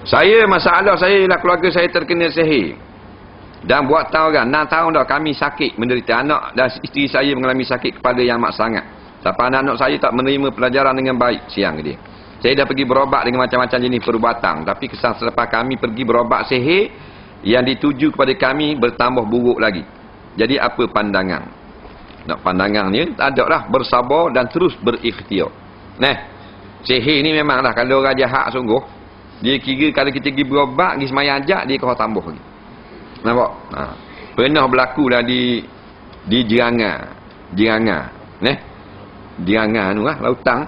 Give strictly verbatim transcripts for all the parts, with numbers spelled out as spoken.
Saya, masalah saya ialah keluarga saya terkena sihir. Dan buat tahu kan, enam tahun dah kami sakit, menderita. Anak dan isteri saya mengalami sakit kepala yang amat sangat. Sampai anak-anak saya tak menerima pelajaran dengan baik siang dia. Saya dah pergi berobat dengan macam-macam jenis perubatan. Tapi kesan selepas kami pergi berobat sihir, yang dituju kepada kami bertambah buruk lagi. Jadi apa pandangan? Nak pandangannya, tak ada lah. Bersabar dan terus berikhtiar. Nah, sihir ni memanglah kalau orang jahat sungguh, dia kira kalau kita pergi berobat, pergi semayang ajak, dia kau tambah lagi. Nampak? Ha. Pernah berlaku lah di di Jerangga. Jerangga. Nah, Jerangga tu lah, Lautang.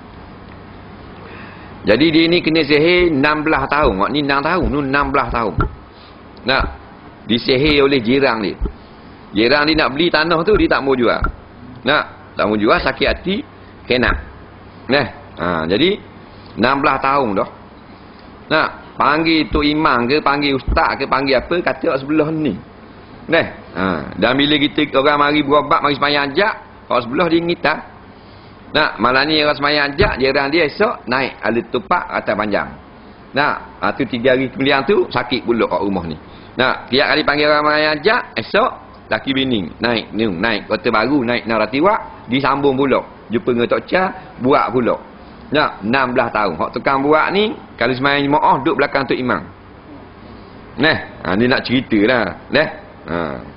Jadi dia ni kena sihir enam belas tahun. Mak ni enam tahun, tu enam belas tahun. Nah, disihir oleh jiran dia. Jiran dia nak beli tanah tu, dia tak mau jual. Nah, tak mau jual, sakit hati, kena. Nah, ha, jadi enam belas tahun dah. Nah, panggil tu imam ke, panggil ustaz ke, panggil apa, kata sebelah ni. Nah, ha, dan bila kita orang mari berobat, mari semayang ajak, orang sebelah dia ngitar. Nah, malam ni orang semayang ajak, jiran dia esok naik alat tupak atas panjang. Nah, ha, tu tiga hari kemudian tu sakit pula kat rumah ni. Nah, tiap kali panggil orang semayang ajak, esok laki bini naik ni, naik kota baru, naik Naratiwak, disambung pula. Jumpa dengan Tok Cha, buat pula. Nah, enam belas tahun. Hak tukang buat ni, kalau semayang jemaah, duduk belakang Tok Imam. Nah, ha, ni nak cerita lah. Nah, ha.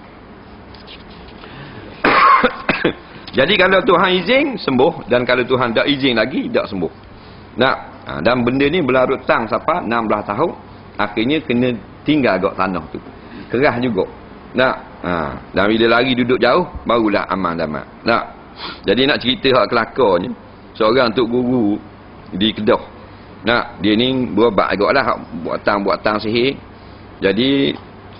Jadi kalau Tuhan izin, sembuh. Dan kalau Tuhan tak izin lagi, tak sembuh. Nah, ha, dan benda ni berlarut tang sampai enam belas tahun. Akhirnya kena tinggal kat tanah tu. Kerah juga. Nah, ha, dan bila lari duduk jauh, barulah aman damat. Nah, jadi nak cerita hak kelakarnya. Seorang tok guru di Kedah. Nah, dia ni berobat agaklah buatan-buatan sihir. Jadi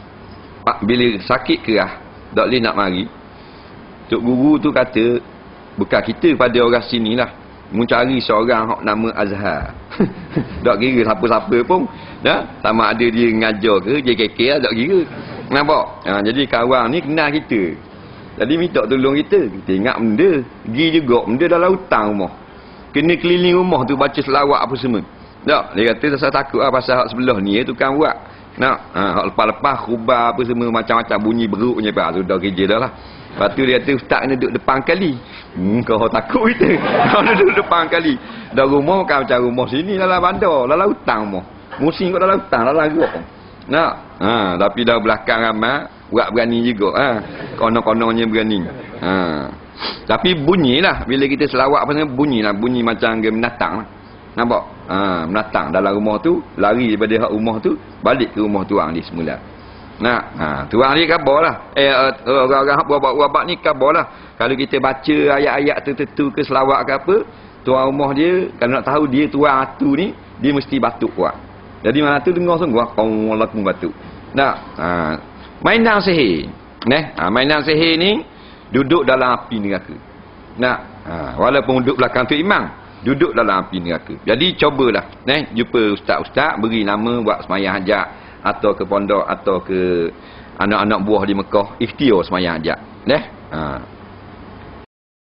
bila sakit kerah, tak boleh nak mari. Tok guru tu kata, bukan kita pada orang sini lah, mencari seorang hak nama Azhar. Tak kira siapa-siapa pun. Nah, sama ada dia ngajar ke, J K K lah, tak kira. Nampak? Ha, jadi kawan ni kenal kita. Jadi minta tolong kita. Kita ingat benda. Pergi juga benda dalam hutang rumah. Kena keliling rumah tu baca selawat apa semua. Tak? Dia kata saya takut lah pasal hak sebelah ni eh, tukang buat. Nak? Ha, hak lepas-lepas khubar apa semua macam-macam bunyi beruk punya apa. Sudah kerja dah lah. Lepas tu dia kata ustaz kena duduk depan kali. Hmm, kau takut kita. Kau duduk depan kali. Dah rumah kan macam rumah sini dalam bandar. Dalam hutang rumah. Musim kat dalam hutang. Dalam gerok. Nak? Ha, tapi dah belakang ramai. Buat berani juga. Ha. Konon-kononnya berani. Ha. Tapi bunyilah. Bila kita selawat apa semua, bunyilah. Bunyi macam dia menatang lah. Nampak? Ha, menatang dalam rumah tu. Lari daripada hak rumah tu. Balik ke rumah tuang dia semula. Nah, ha, tuang dia khabar lah. Eh, orang-orang hak buat-buat ni khabar lah. Kalau kita baca ayat-ayat tertentu ke selawat ke apa, tuan rumah dia, kalau nak tahu dia tuan atu ni, dia mesti batuk kuat. Jadi mana tu dengar sungguh, kau laku batuk. Nah, ha, mainan sihir. Nah, ha, mainan sihir ni, duduk dalam api neraka. Nah, ha, walaupun duduk belakang tu imam, duduk dalam api neraka. Jadi cobalah, nah, jumpa ustaz-ustaz, beri nama buat semayang hajat, atau ke pondok, atau ke anak-anak buah di Mekah, ikhtiar semayang hajat. Nah, ha.